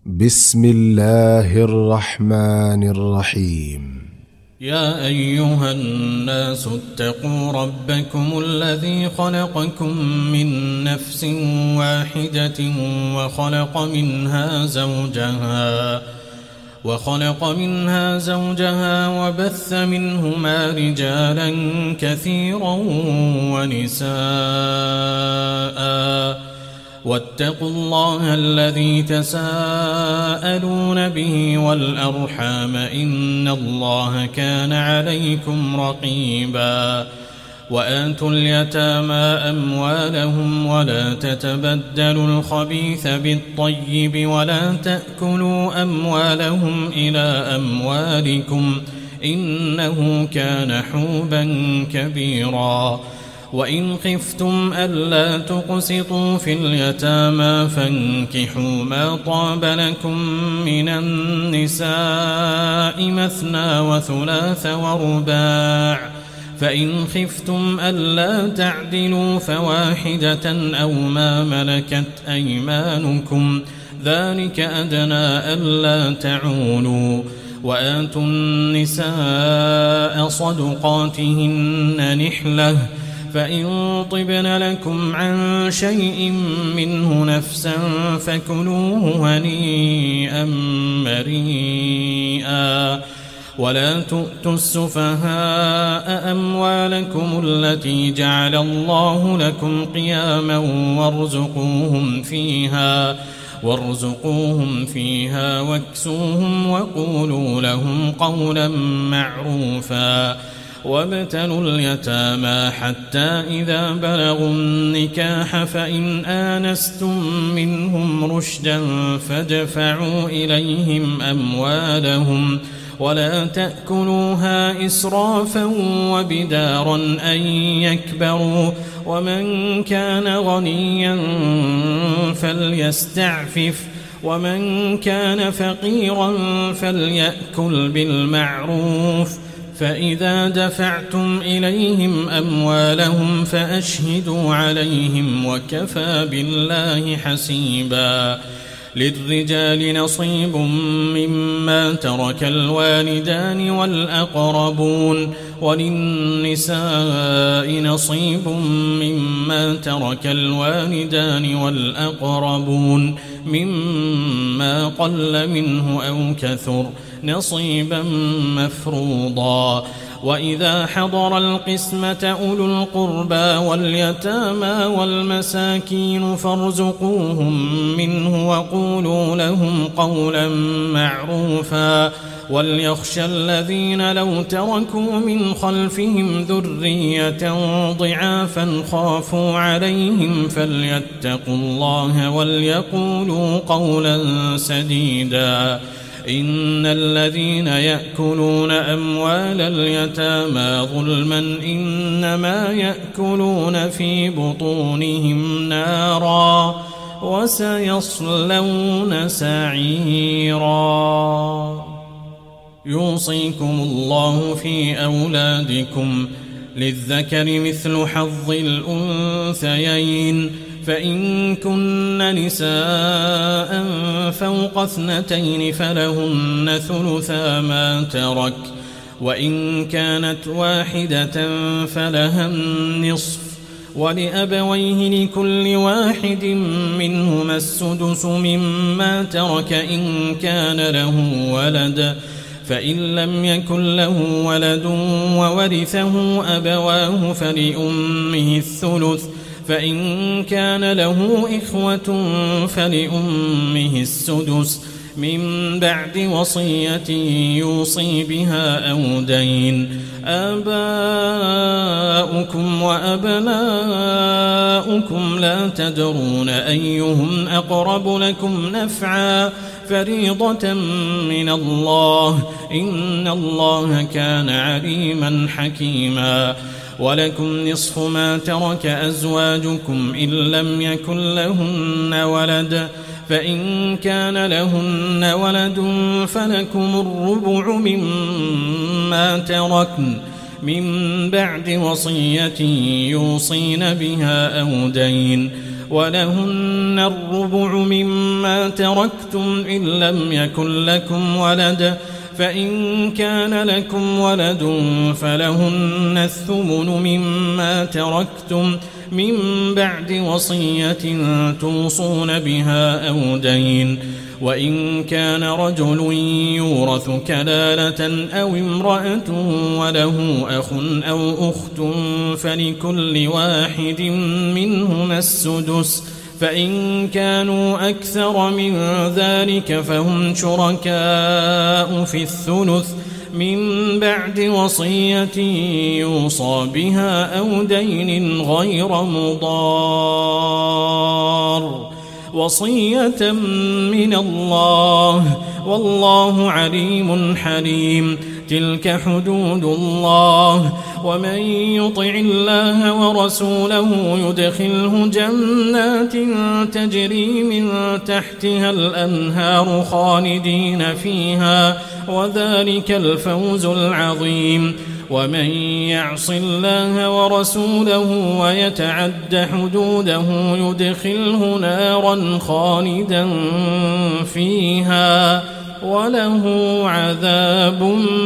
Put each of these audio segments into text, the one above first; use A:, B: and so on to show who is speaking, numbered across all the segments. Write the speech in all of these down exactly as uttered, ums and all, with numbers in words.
A: بسم الله الرحمن الرحيم.
B: يا أيها الناس اتقوا ربكم الذي خلقكم من نفس واحدة وخلق منها زوجها وخلق منها زوجها وبث منهما رجالا كثيرا ونساء، واتقوا الله الذي تساءلون به والأرحام إن الله كان عليكم رقيبا. وآتوا اليتامى أموالهم ولا تتبدلوا الخبيث بالطيب ولا تأكلوا أموالهم إلى أموالكم إنه كان حوبا كبيرا. وإن خفتم ألا تقسطوا في اليتامى فانكحوا ما طاب لكم من النساء مثنى وثلاث ورباع، فإن خفتم ألا تعدلوا فواحدة أو ما ملكت أيمانكم ذلك أدنى ألا تعولوا. وآتوا النساء صدقاتهن نحلة، فإن طبن لكم عن شيء منه نفسا فكلوه هنيئا مريئا. ولا تؤتوا السفهاء أموالكم التي جعل الله لكم قياما وارزقوهم فيها وارزقوهم فيها واكسوهم وقولوا لهم قولا معروفا. وابتلوا اليتامى حتى إذا بلغوا النكاح فإن آنستم منهم رشدا فادفعوا إليهم أموالهم ولا تأكلوها إسرافا وبدارا أن يكبروا. ومن كان غنيا فليستعفف ومن كان فقيرا فليأكل بالمعروف. فإذا دفعتم إليهم أموالهم فأشهدوا عليهم وكفى بالله حسيبا. للرجال نصيب مما ترك الوالدان والأقربون وللنساء نصيب مما ترك الوالدان والأقربون مما قل منه أو كثر نصيبا مفروضا. وإذا حضر القسمة أولو القربى واليتامى والمساكين فارزقوهم منه وقولوا لهم قولا معروفا. وليخشى الذين لو تركوا من خلفهم ذرية ضعافا خافوا عليهم فليتقوا الله وليقولوا قولا سديدا. إن الذين يأكلون أموال اليتامى ظلما إنما يأكلون في بطونهم نارا وسيصلون سعيرا. يوصيكم الله في أولادكم للذكر مثل حظ الأنثيين، فإن كن نساء فوق اثنتين فلهن ثلثا ما ترك، وإن كانت واحدة فلها النصف، ولأبويه لكل واحد منهما السدس مما ترك إن كان له ولد، فإن لم يكن له ولد وورثه أبواه فلأمه الثلث، فإن كان له إخوة فلأمه السدس من بعد وصية يوصي بها أو دين. آباؤكم وأبناؤكم لا تدرون أيهم أقرب لكم نفعا فريضة من الله إن الله كان عليما حكيما. ولكم نصف ما ترك أزواجكم إن لم يكن لهن ولد، فإن كان لهن ولد فلكم الربع مما تركن من بعد وصية يوصين بها أو دين. ولهن الربع مما تركتم إن لم يكن لكم ولد فإن كان لكم ولد فلهن الثمن مما تركتم من بعد وصية توصون بها أو دين وإن كان رجل يورث كلالة أو امرأة وله أخ أو أخت فلكل واحد منهما السدس فإن كانوا أكثر من ذلك فهم شركاء في الثلث من بعد وصية يوصى بها أو دين غير مضار وصية من الله والله عليم حليم. تلك حدود الله ومن يطع الله ورسوله يدخله جنات تجري من تحتها الأنهار خالدين فيها وذلك الفوز العظيم. ومن يعص الله ورسوله ويتعد حدوده يدخله نارا خالدا فيها وله عذاب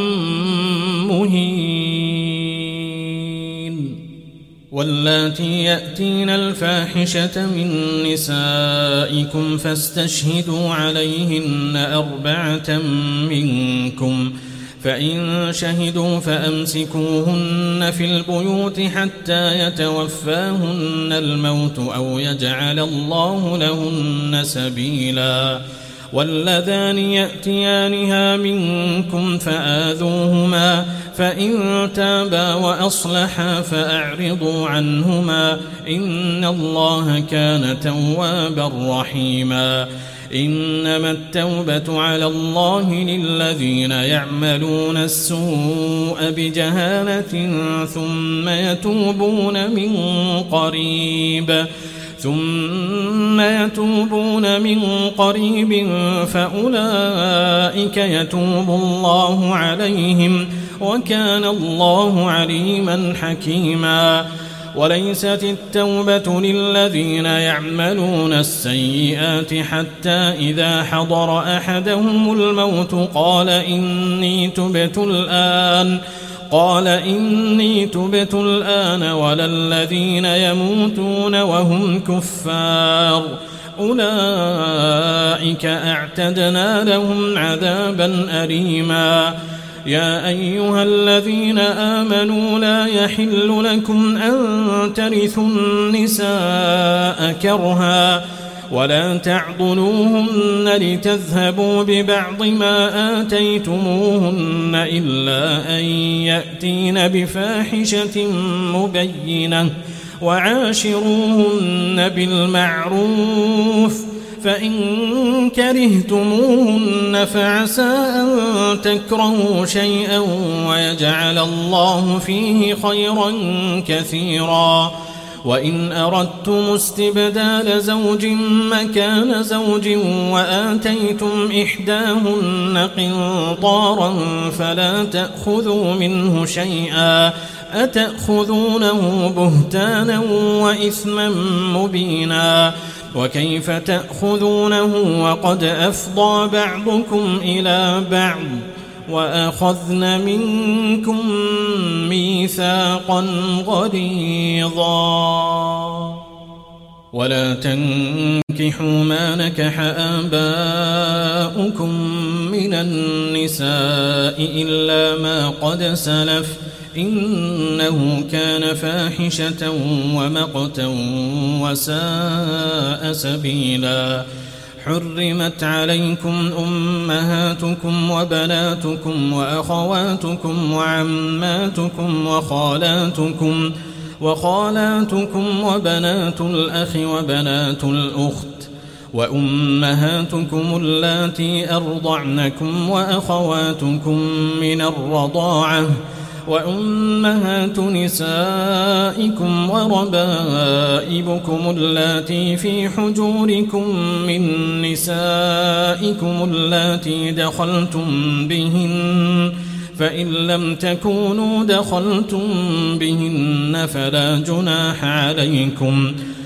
B: مهين. واللاتي يأتين الفاحشة من نسائكم فاستشهدوا عليهن أربعة منكم فإن شهدوا فأمسكوهن في البيوت حتى يتوفاهن الموت أو يجعل الله لهن سبيلا. واللذان يأتيانها منكم فآذوهما فإن تابا وأصلحا فأعرضوا عنهما إن الله كان توابا رحيما. إنما التوبة على الله للذين يعملون السوء بجهالة ثم يتوبون من قريب ثم يتوبون من قريب فأولئك يتوب الله عليهم وكان الله عليما حكيما. وليست التوبة للذين يعملون السيئات حتى إذا حضر أحدهم الموت قال إني تبت الآن قال إني تبت الآن ولا الذين يموتون وهم كفار أولئك أعتدنا لهم عذابا أليما. يا أيها الذين آمنوا لا يحل لكم أن ترثوا النساء كرها ولا تعضلوهن لتذهبوا ببعض ما آتيتموهن إلا أن يأتين بفاحشة مبينة وعاشروهن بالمعروف فإن كرهتموهن فعسى أن تكرهوا شيئا ويجعل الله فيه خيرا كثيرا. وإن أردتم استبدال زوج مكان زوج وآتيتم إحداهن قنطارا فلا تأخذوا منه شيئا أتأخذونه بهتانا وإثما مبينا. وكيف تأخذونه وقد أفضى بعضكم إلى بعض وأخذن منكم ميثاقا غليظا. ولا تنكحوا ما نكح آباؤكم من النساء إلا ما قد سلف إنه كان فاحشة ومقتا وساء سبيلا. حرمت عليكم أمهاتكم وبناتكم وأخواتكم وعماتكم وخالاتكم وخالاتكم وبنات الأخ وبنات الأخت وأمهاتكم اللاتي أرضعنكم وأخواتكم من الرضاعة وأمهات نسائكم وربائبكم اللاتي في حجوركم من نسائكم اللاتي دخلتم بهن فإن لم تكونوا دخلتم بهن فلا جناح عليكم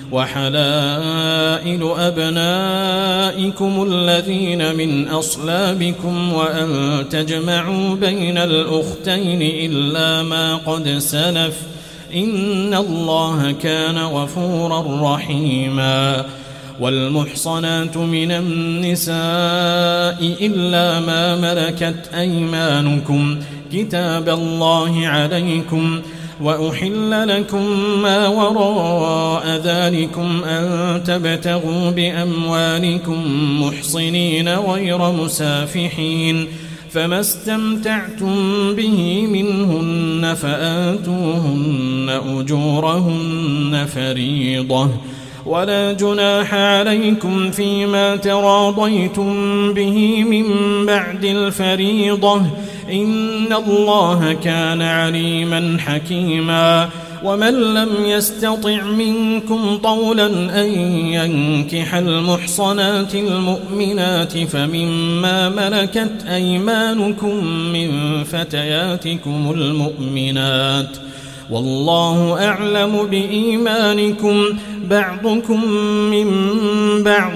B: وحلائل أبنائكم الذين من أصلابكم وأن تجمعوا بين الأختين إلا ما قد سلف إن الله كان غفورا رحيما. والمحصنات من النساء إلا ما ملكت أيمانكم كتاب الله عليكم، وأحل لكم ما وراء ذلكم أن تبتغوا بأموالكم محصنين غير مسافحين، فما استمتعتم به منهن فآتوهن أجورهن فريضة، ولا جناح عليكم فيما تراضيتم به من بعد الفريضة إن الله كان عليما حكيما. ومن لم يستطع منكم طولا أن ينكح المحصنات المؤمنات فمما ملكت أيمانكم من فتياتكم المؤمنات، والله أعلم بإيمانكم بعضكم من بعض،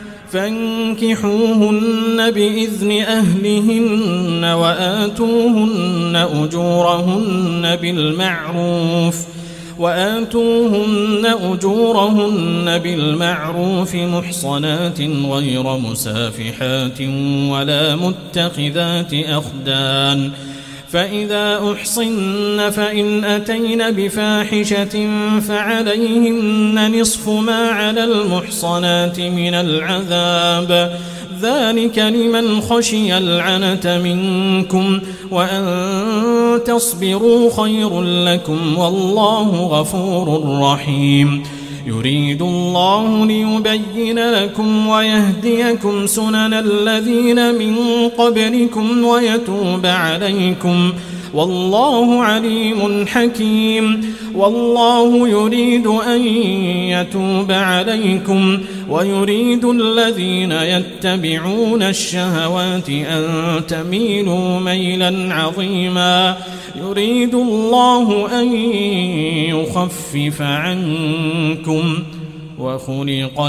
B: فانكحوهن بإذن أهلهن وآتوهن أجورهن بالمعروف وآتوهن أجورهن بالمعروف محصنات غير مسافحات ولا متخذات أخدان، فإذا أحصن فإن أتين بفاحشة فعليهن نصف ما على المحصنات من العذاب، ذلك لمن خشي العنة منكم، وأن تصبروا خير لكم والله غفور رحيم. يريد الله ليبين لكم ويهديكم سنن الذين من قبلكم ويتوب عليكم، والله عليم حكيم. والله يريد أن يتوب عليكم ويريد الذين يتبعون الشهوات أن تميلوا ميلا عظيما. يريد الله أن يخفف عنكم وخلق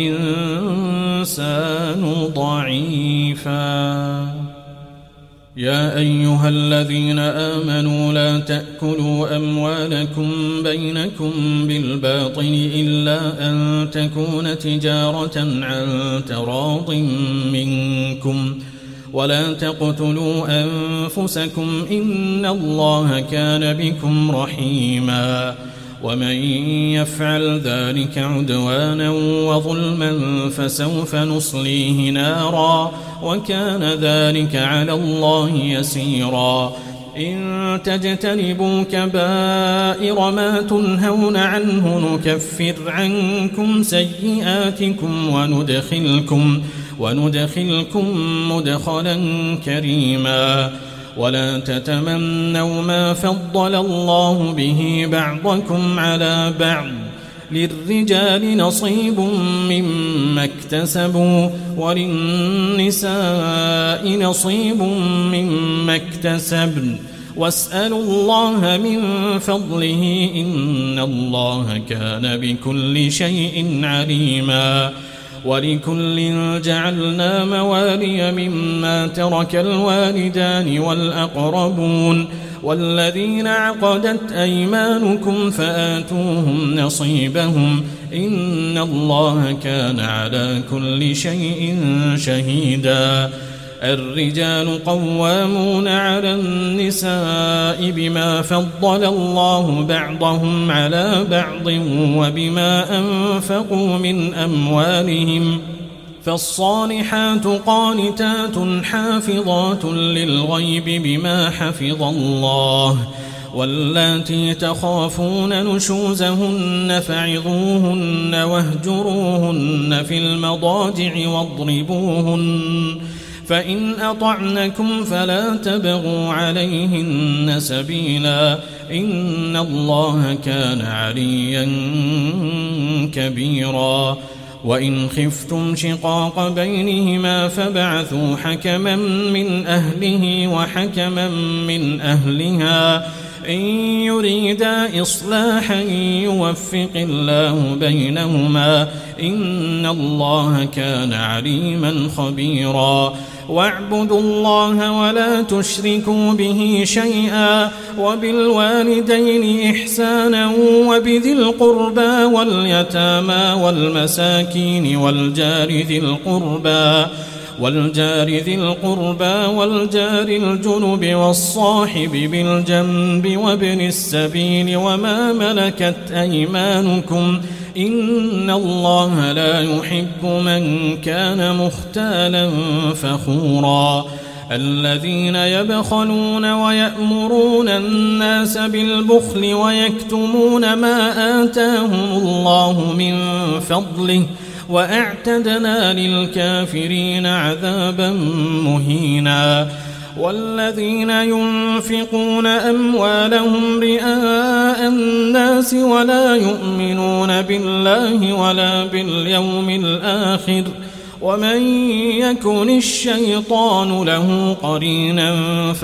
B: الإنسان ضعيفا. يا أيها الذين آمنوا لا تأكلوا أموالكم بينكم بالباطل إلا أن تكون تجارة عن تراض منكم، ولا تقتلوا أنفسكم إن الله كان بكم رحيما. ومن يفعل ذلك عدوانا وظلما فسوف نصليه نارا وكان ذلك على الله يسيرا. إن تجتنبوا كبائر ما تنهون عنه نكفر عنكم سيئاتكم وندخلكم, وندخلكم مدخلا كريما. ولا تتمنوا ما فضل الله به بعضكم على بعض، للرجال نصيب مما اكتسبوا وللنساء نصيب مما اكتسبن، واسألوا الله من فضله إن الله كان بكل شيء عليما. ولكل جعلنا موالي مما ترك الوالدان والأقربون والذين عقدت أيمانكم فآتوهم نصيبهم إن الله كان على كل شيء شهيدا. الرجال قوامون على النساء بما فضل الله بعضهم على بعض وبما أنفقوا من أموالهم، فالصالحات قانتات حافظات للغيب بما حفظ الله. واللاتي تخافون نشوزهن فعظوهن واهجروهن في المضاجع واضربوهن، فإن أطعنكم فلا تبغوا عليهن سبيلا إن الله كان عليا كبيرا. وإن خفتم شقاق بينهما فبعثوا حكما من أهله وحكما من أهلها إن يريدا إصلاحا يوفق الله بينهما إن الله كان عليما خبيرا واعبدوا الله ولا تشركوا به شيئا وبالوالدين إحسانا وبذي القربى واليتامى والمساكين والجار ذي القربى والجار ذي القربى والجار الجنب والصاحب بالجنب وابن السبيل وما ملكت أيمانكم إن الله لا يحب من كان مختالا فخورا الذين يبخلون ويأمرون الناس بالبخل ويكتمون ما آتاهم الله من فضله وأعتدنا للكافرين عذابا مهينا والذين ينفقون أموالهم رئاء الناس ولا يؤمنون بالله ولا باليوم الآخر ومن يكن الشيطان له قرينا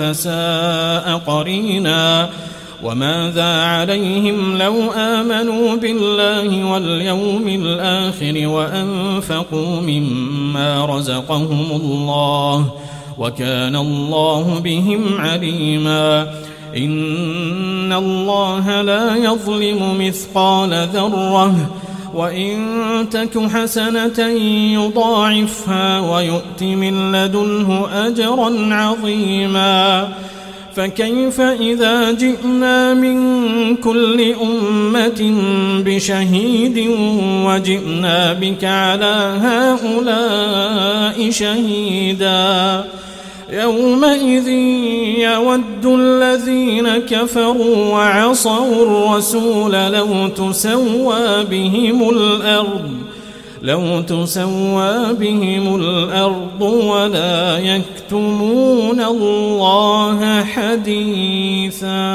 B: فساء قرينا وماذا عليهم لو آمنوا بالله واليوم الآخر وأنفقوا مما رزقهم الله وكان الله بهم عليما إن الله لا يظلم مثقال ذرة وإن تك حسنة يضاعفها ويؤت من لدنه أجرا عظيما فكيف إذا جئنا من كل أمة بشهيد وجئنا بك على هؤلاء شهيدا يومئذ يود الذين كفروا وعصوا الرسول لو تسوى بهم الأرض لو تسوى بهم الأرض ولا يكتمون الله حديثا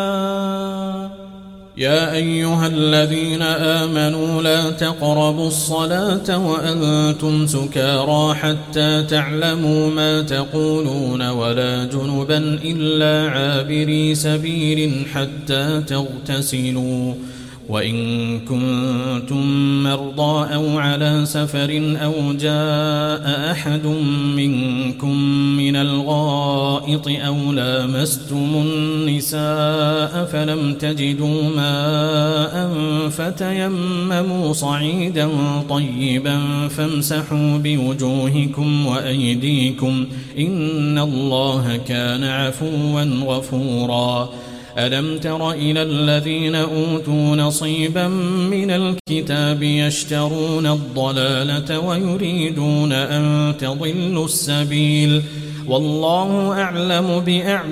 B: يا أيها الذين آمنوا لا تقربوا الصلاة وأنتم سكارى حتى تعلموا ما تقولون ولا جنبا إلا عابري سبيل حتى تغتسلوا وإن كنتم مرضى أو على سفر أو جاء أحد منكم من الغائط أو لامستم النساء فلم تجدوا ماء فتيمموا صعيدا طيبا فامسحوا بوجوهكم وأيديكم إن الله كان عفوا غفورا ألم تر إلى الذين أوتوا نصيبا من الكتاب يشترون الضلالة ويريدون أن تضلوا السبيل والله أعلم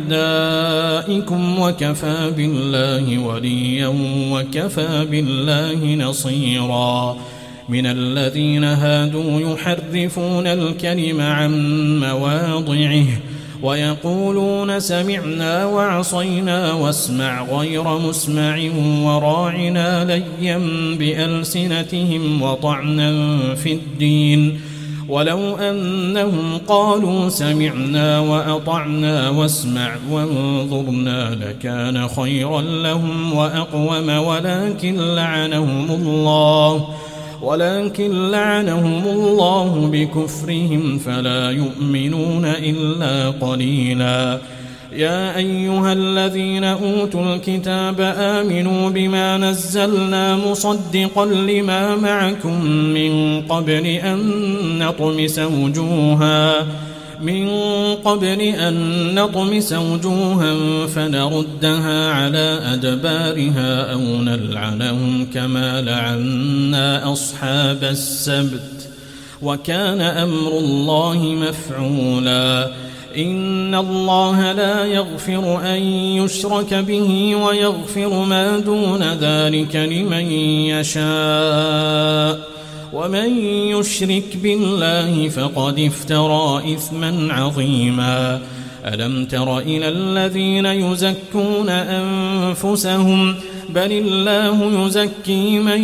B: بأعدائكم وكفى بالله وليا وكفى بالله نصيرا من الذين هادوا يحرفون الكلم عن مواضعه ويقولون سمعنا وعصينا واسمع غير مسمع وراعنا ليا بألسنتهم وطعنا في الدين ولو أنهم قالوا سمعنا وأطعنا واسمع وانظرنا لكان خيرا لهم وأقوم ولكن لعنهم الله ولكن لعنهم الله بكفرهم فلا يؤمنون إلا قليلا يا أيها الذين أوتوا الكتاب آمنوا بما نزلنا مصدقا لما معكم من قبل أن نطمس وجوها من قبل أن نطمس وجوها فنردها على أدبارها أو نلعنهم كما لعنا أصحاب السبت وكان أمر الله مفعولا إن الله لا يغفر أن يشرك به ويغفر ما دون ذلك لمن يشاء ومن يشرك بالله فقد افترى إثما عظيما ألم تر إلى الذين يزكون أنفسهم بل الله يزكي من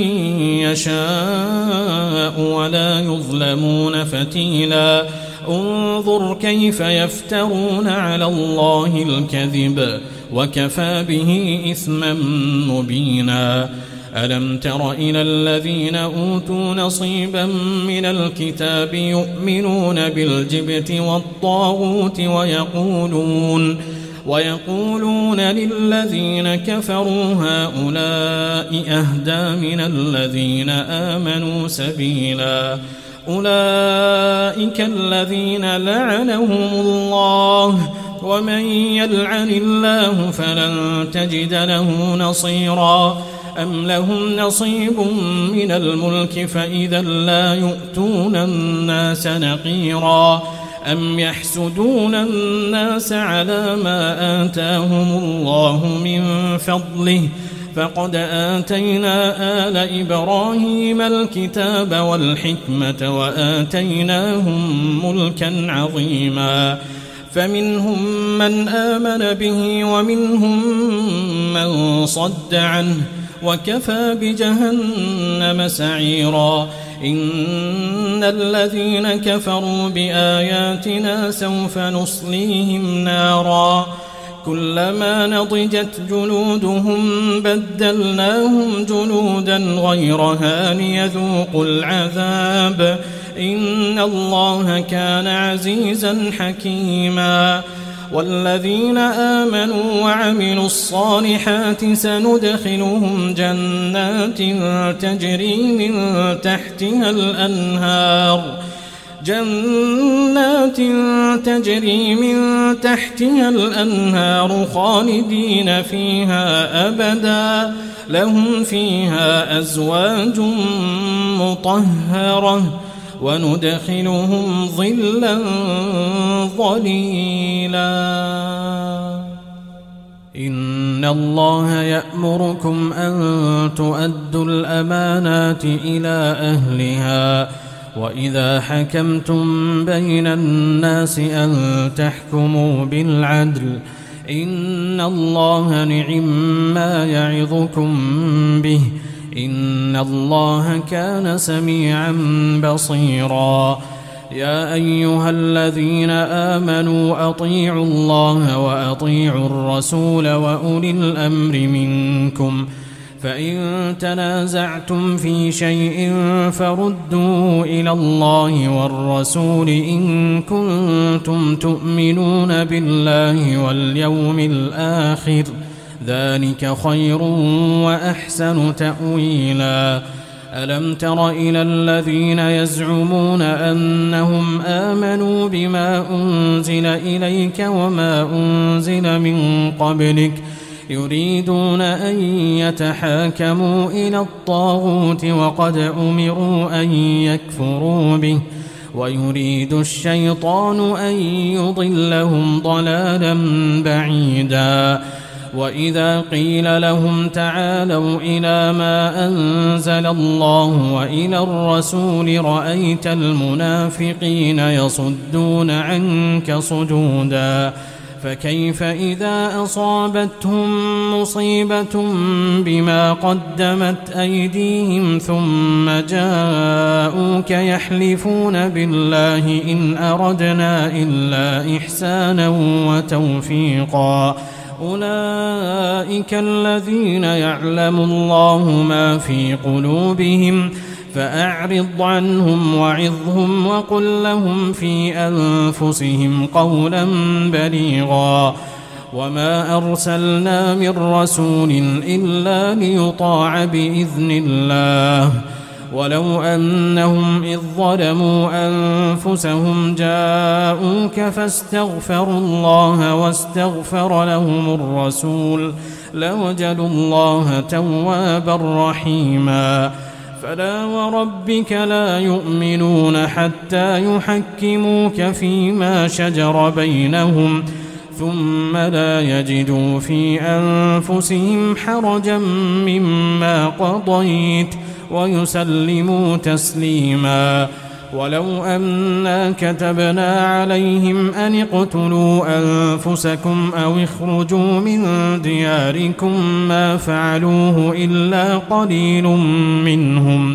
B: يشاء ولا يظلمون فتيلا انظر كيف يفترون على الله الكذب وكفى به إثما مبينا. ألم تر إلى الذين أوتوا نصيبا من الكتاب يؤمنون بالجبت والطاغوت ويقولون ويقولون للذين كفروا هؤلاء أهدى من الذين آمنوا سبيلا. أولئك الذين لعنهم الله ومن يلعن الله فلن تجد له نصيرا. أم لهم نصيب من الملك فإذا لا يؤتون الناس نقيرا. أم يحسدون الناس على ما آتاهم الله من فضله فقد آتينا آل إبراهيم الكتاب والحكمة وآتيناهم ملكا عظيما. فمنهم من آمن به ومنهم من صد عنه وكفى بجهنم سعيرا. إن الذين كفروا بآياتنا سوف نصليهم نارا كلما نضجت جلودهم بدلناهم جلودا غيرها ليذوقوا العذاب إن الله كان عزيزا حكيما. والذين آمنوا وعملوا الصالحات سندخلهم جنات تجري من تحتها الأنهار جنات تجري من تحتها الأنهار خالدين فيها أبدا لهم فيها أزواج مطهرة وندخلهم ظلا ظليلا. إن الله يأمركم أن تؤدوا الأمانات إلى أهلها وإذا حكمتم بين الناس أن تحكموا بالعدل إن الله نعما يعظكم به إن الله كان سميعا بصيرا. يا أيها الذين آمنوا أطيعوا الله وأطيعوا الرسول وأولي الأمر منكم فإن تنازعتم في شيء فردوه إلى الله والرسول إن كنتم تؤمنون بالله واليوم الآخر ذلك خير وأحسن تأويلا. ألم تر إلى الذين يزعمون أنهم آمنوا بما أنزل إليك وما أنزل من قبلك يريدون أن يتحاكموا إلى الطاغوت وقد أمروا أن يكفروا به ويريد الشيطان أن يضلهم ضلالا بعيدا. وإذا قيل لهم تعالوا إلى ما أنزل الله وإلى الرسول رأيت المنافقين يصدون عنك صدودا. فكيف إذا أصابتهم مصيبة بما قدمت أيديهم ثم جاءوك يحلفون بالله إن أردنا إلا إحسانا وتوفيقا. أولئك الذين يعلم الله ما في قلوبهم فأعرض عنهم وعظهم وقل لهم في أنفسهم قولا بليغا. وما أرسلنا من رسول إلا ليطاع بإذن الله ولو أنهم إذ ظلموا أنفسهم جاءوك فاستغفروا الله واستغفر لهم الرسول لوجدوا الله توابا رحيما. فلا وربك لا يؤمنون حتى يحكموك فيما شجر بينهم ثم لا يجدوا في أنفسهم حرجا مما قضيت ويسلموا تسليما. ولو أنا كتبنا عليهم أن اقتلوا أنفسكم أو اخرجوا من دياركم ما فعلوه إلا قليل منهم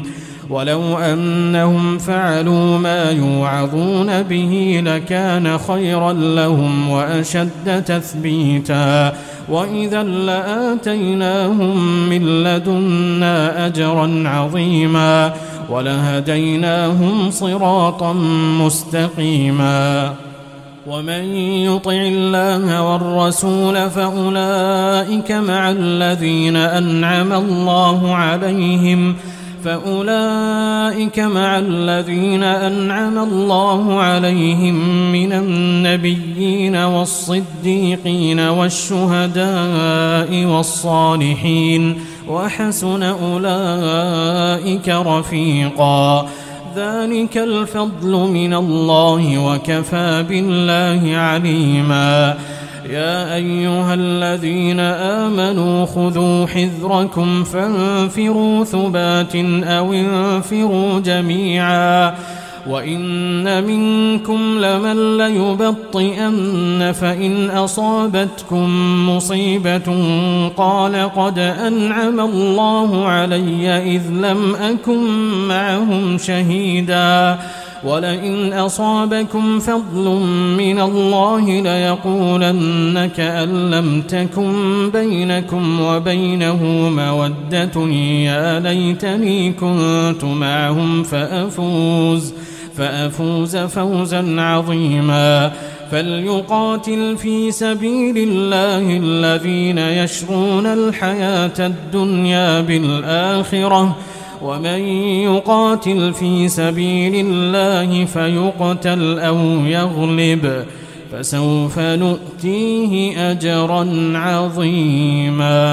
B: ولو أنهم فعلوا ما يوعظون به لكان خيرا لهم وأشد تثبيتا وإذا لآتيناهم من لدنا أجرا عظيما ولهديناهم صراطا مستقيما ومن يطع الله والرسول فأولئك مع الذين أنعم الله عليهم فأولئك مع الذين أنعم الله عليهم من النبيين والصديقين والشهداء والصالحين وحسن أولئك رفيقا ذلك الفضل من الله وكفى بالله عليما يا أيها الذين آمنوا خذوا حذركم فانفروا ثبات أو انفروا جميعا وإن منكم لمن ليبطئن فإن أصابتكم مصيبة قال قد أنعم الله علي إذ لم أكن معهم شهيدا ولئن أصابكم فضل من الله ليقولن كأن لم تكن بينكم وبينه مودة يا ليتني كنت معهم فأفوز فأفوز فوزا عظيما فليقاتل في سبيل الله الذين يشرون الحياة الدنيا بالآخرة ومن يقاتل في سبيل الله فيقتل أو يغلب فسوف نؤتيه أجرا عظيما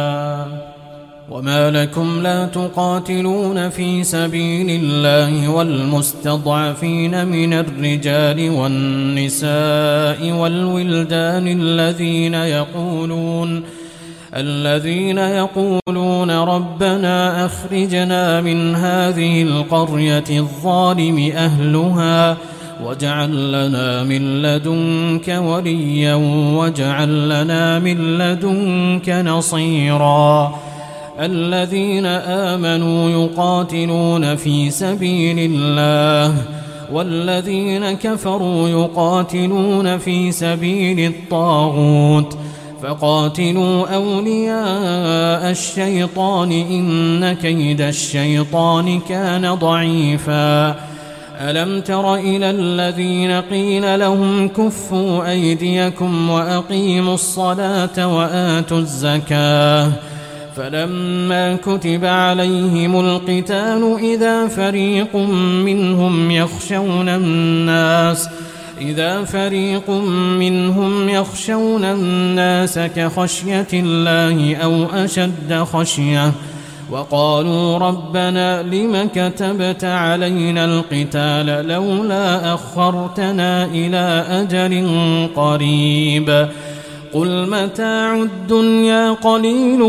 B: وما لكم لا تقاتلون في سبيل الله والمستضعفين من الرجال والنساء والولدان الذين يقولون الذين يقولون ربنا أخرجنا من هذه القرية الظالم أهلها واجعل لنا من لدنك وليا واجعل لنا من لدنك نصيرا الذين آمنوا يقاتلون في سبيل الله والذين كفروا يقاتلون في سبيل الطاغوت فقاتلوا أولياء الشيطان إن كيد الشيطان كان ضعيفا ألم تر إلى الذين قيل لهم كفوا أيديكم وأقيموا الصلاة وآتوا الزكاة فلما كتب عليهم القتال إذا فريق منهم يخشون الناس إذا فريق منهم يخشون الناس كخشية الله أو أشد خشية وقالوا ربنا لم كتبت علينا القتال لولا أخرتنا إلى أجل قريب قل متاع الدنيا قليل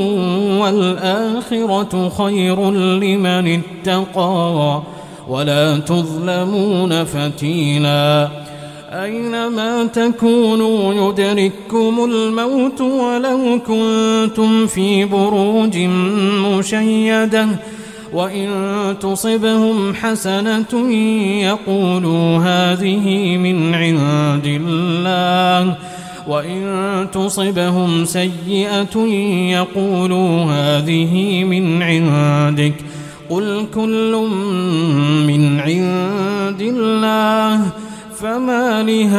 B: والآخرة خير لمن اتقى ولا تظلمون فتيلا أينما تكونوا يدرككم الموت ولو كنتم في بروج مشيدة وإن تصبهم حسنة يقولوا هذه من عند الله وإن تصبهم سيئة يقولوا هذه من عندك قل كل من عند الله فما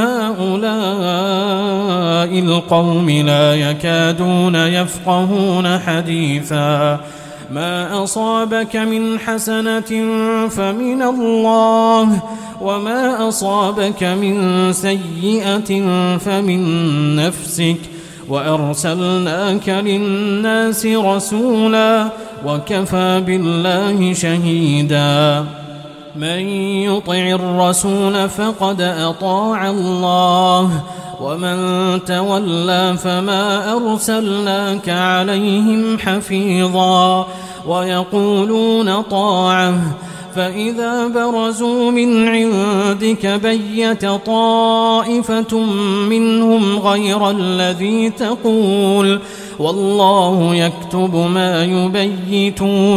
B: لهؤلاء القوم لا يكادون يفقهون حديثا ما أصابك من حسنة فمن الله وما أصابك من سيئة فمن نفسك وأرسلناك للناس رسولا وكفى بالله شهيدا من يطع الرسول فقد أطاع الله ومن تولى فما أرسلناك عليهم حفيظا ويقولون طاعة فإذا برزوا من عندك بيت طائفة منهم غير الذي تقول والله يكتب ما يبيتون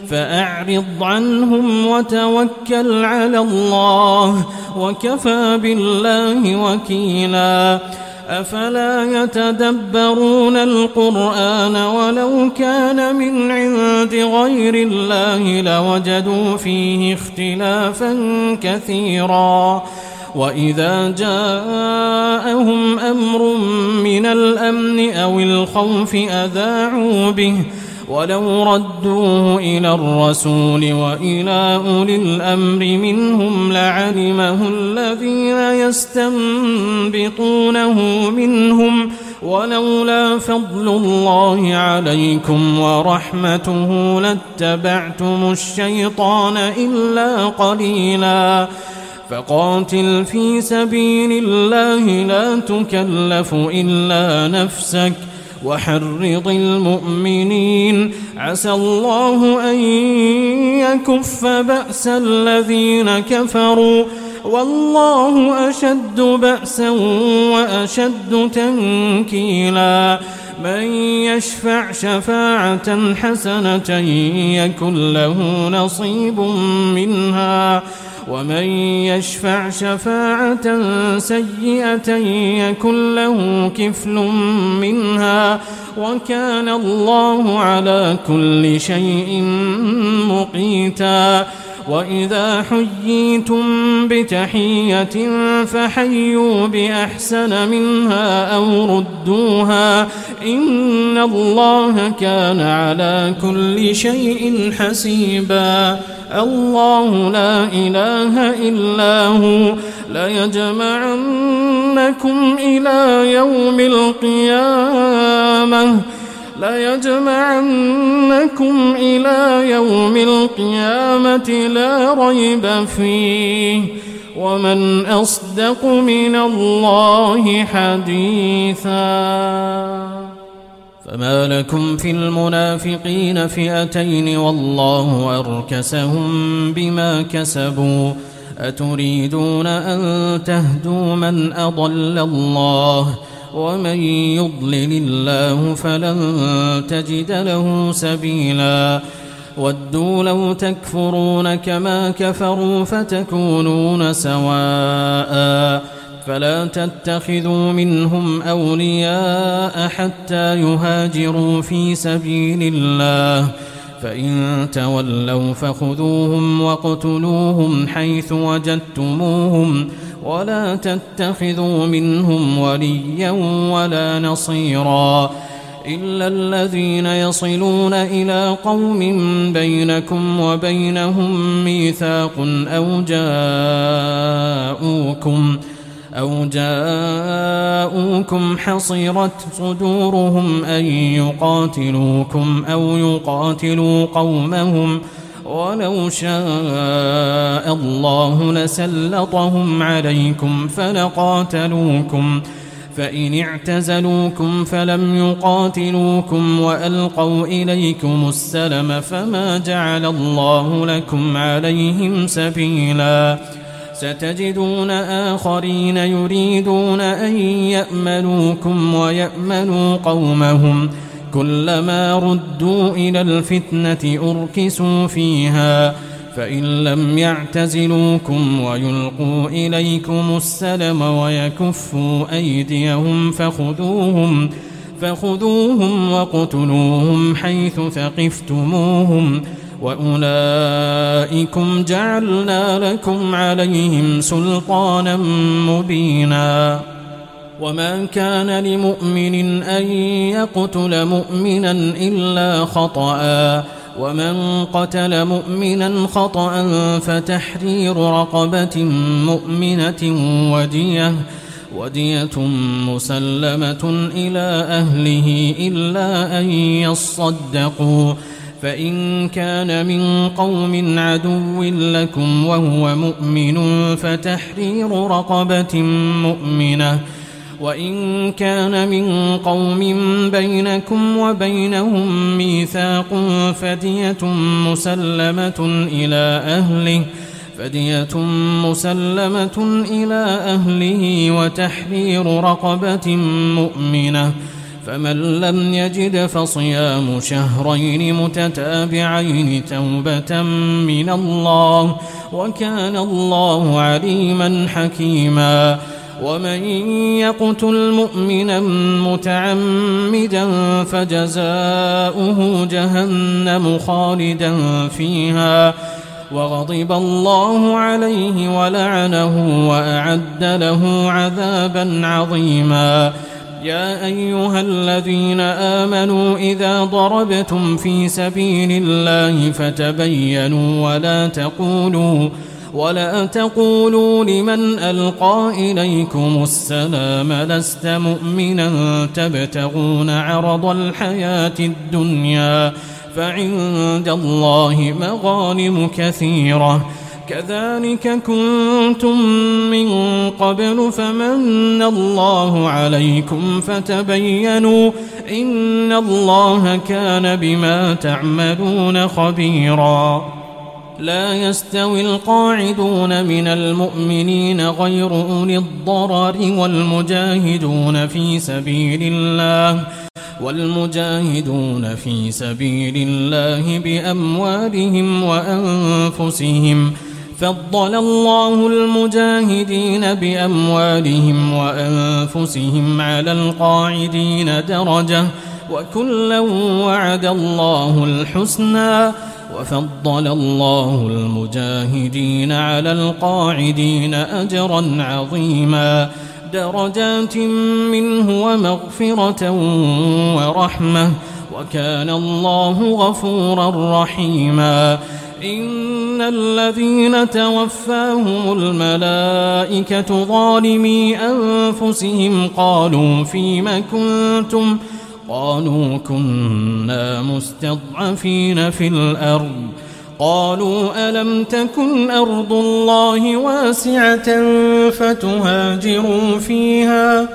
B: فأعرض عنهم وتوكل على الله وكفى بالله وكيلا أفلا يتدبرون القرآن ولو كان من عند غير الله لوجدوا فيه اختلافا كثيرا وإذا جاءهم أمر من الأمن أو الخوف أذاعوا به ولو ردوه إلى الرسول وإلى أولي الأمر منهم لعلمه الذين يستنبطونه منهم ولولا فضل الله عليكم ورحمته لاتبعتم الشيطان إلا قليلا فقاتل في سبيل الله لا تكلف إلا نفسك وحرض المؤمنين عسى الله أن يكف بأس الذين كفروا والله أشد بأسا وأشد تنكيلا من يشفع شفاعة حسنة يكن له نصيب منها ومن يشفع شفاعة سيئة يكن له كفل منها وكان الله على كل شيء مقيتا وإذا حييتم بتحية فحيوا بأحسن منها أو ردوها إن الله كان على كل شيء حسيبا الله لا إله إلا هو ليجمعنكم إلى يوم القيامة ليجمعنكم إلى يوم القيامة لا ريب فيه ومن أصدق من الله حديثا فما لكم في المنافقين فئتين والله أركسهم بما كسبوا أتريدون أن تهدوا من أضل الله ومن يضلل الله فلن تجد له سبيلا ودوا لو تكفرون كما كفروا فتكونون سواء فلا تتخذوا منهم أولياء حتى يهاجروا في سبيل الله فإن تولوا فخذوهم واقتلوهم حيث وجدتموهم ولا تتخذوا منهم وليا ولا نصيرا إلا الذين يصلون إلى قوم بينكم وبينهم ميثاق أو جاءوكم أو جاءوكم حصرت صدورهم أن يقاتلوكم أو يقاتلوا قومهم ولو شاء الله لسلطهم عليكم فلقاتلوكم فإن اعتزلوكم فلم يقاتلوكم وألقوا إليكم السلم فما جعل الله لكم عليهم سبيلا ستجدون آخرين يريدون أن يأمنوكم ويأمنوا قومهم كلما ردوا إلى الفتنة أركسوا فيها فإن لم يعتزلوكم ويلقوا إليكم السلم ويكفوا أيديهم فخذوهم فخذوهم واقتلوهم حيث ثقفتموهم وأولئكم جعلنا لكم عليهم سلطانا مبينا وما كان لمؤمن أن يقتل مؤمنا إلا خطأ ومن قتل مؤمنا خطأ فتحرير رقبة مؤمنة ودية ودية مسلمة إلى أهله إلا أن يصدقوا فإن كان من قوم عدو لكم وهو مؤمن فتحرير رقبة مؤمنة وإن كان من قوم بينكم وبينهم ميثاق فدية مسلمة إلى أهله فدية مسلمة إلى أهله وتحرير رقبة مؤمنة فمن لم يجد فصيام شهرين متتابعين توبة من الله وكان الله عليما حكيما. ومن يقتل مؤمنا متعمدا فجزاؤه جهنم خالدا فيها وغضب الله عليه ولعنه وأعد له عذابا عظيما. يا أيها الذين آمنوا إذا ضربتم في سبيل الله فتبينوا ولا تقولوا ولا تقولوا لمن ألقى إليكم السلام لست مؤمنا تبتغون عرض الحياة الدنيا فعند الله مغانم كثيرة كذلك كنتم من قبل فمن الله عليكم فتبينوا إن الله كان بما تعملون خبيرا. لا يستوي القاعدون من المؤمنين غير أولي الضرر والمجاهدون في سبيل الله والمجاهدون في سبيل الله بأموالهم وأنفسهم فضل الله المجاهدين بأموالهم وأنفسهم على القاعدين درجة وكلا وعد الله الحسنى وفضل الله المجاهدين على القاعدين أجرا عظيما درجات منه ومغفرة ورحمة وكان الله غفورا رحيما. إن الذين توفاهم الملائكة ظالمي أنفسهم قالوا فيم كنتم قالوا كنا مستضعفين في الأرض قالوا ألم تكن أرض الله واسعة فتهاجروا فيها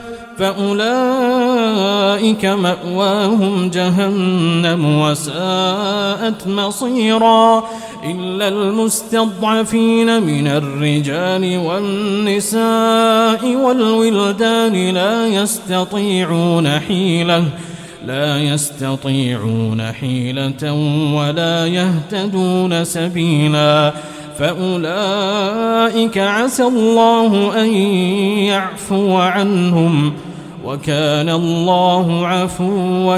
B: فأولئك مأواهم جهنم وساءت مصيرا. إلا المستضعفين من الرجال والنساء والولدان لا يستطيعون حيلة لا يستطيعون حيلة ولا يهتدون سبيلا فأولئك عسى الله أن يعفو عنهم وكان الله عفوا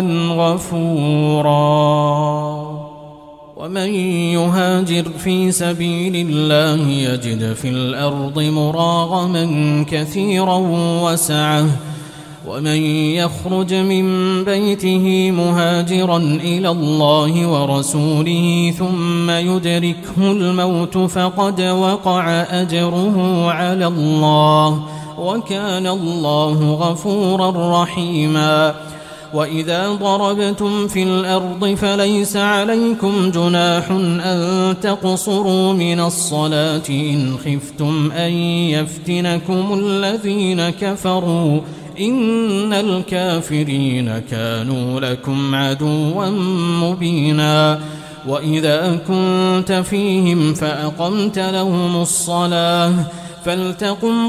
B: غفورا. ومن يهاجر في سبيل الله يجد في الأرض مراغما كثيرا وسعة ومن يخرج من بيته مهاجرا إلى الله ورسوله ثم يدركه الموت فقد وقع أجره على الله وكان الله غفورا رحيما. وإذا ضربتم في الأرض فليس عليكم جناح أن تقصروا من الصلاة إن خفتم أن يفتنكم الذين كفروا إن الكافرين كانوا لكم عدوا مبينا. وإذا كنت فيهم فأقمت لهم الصلاة فلتقم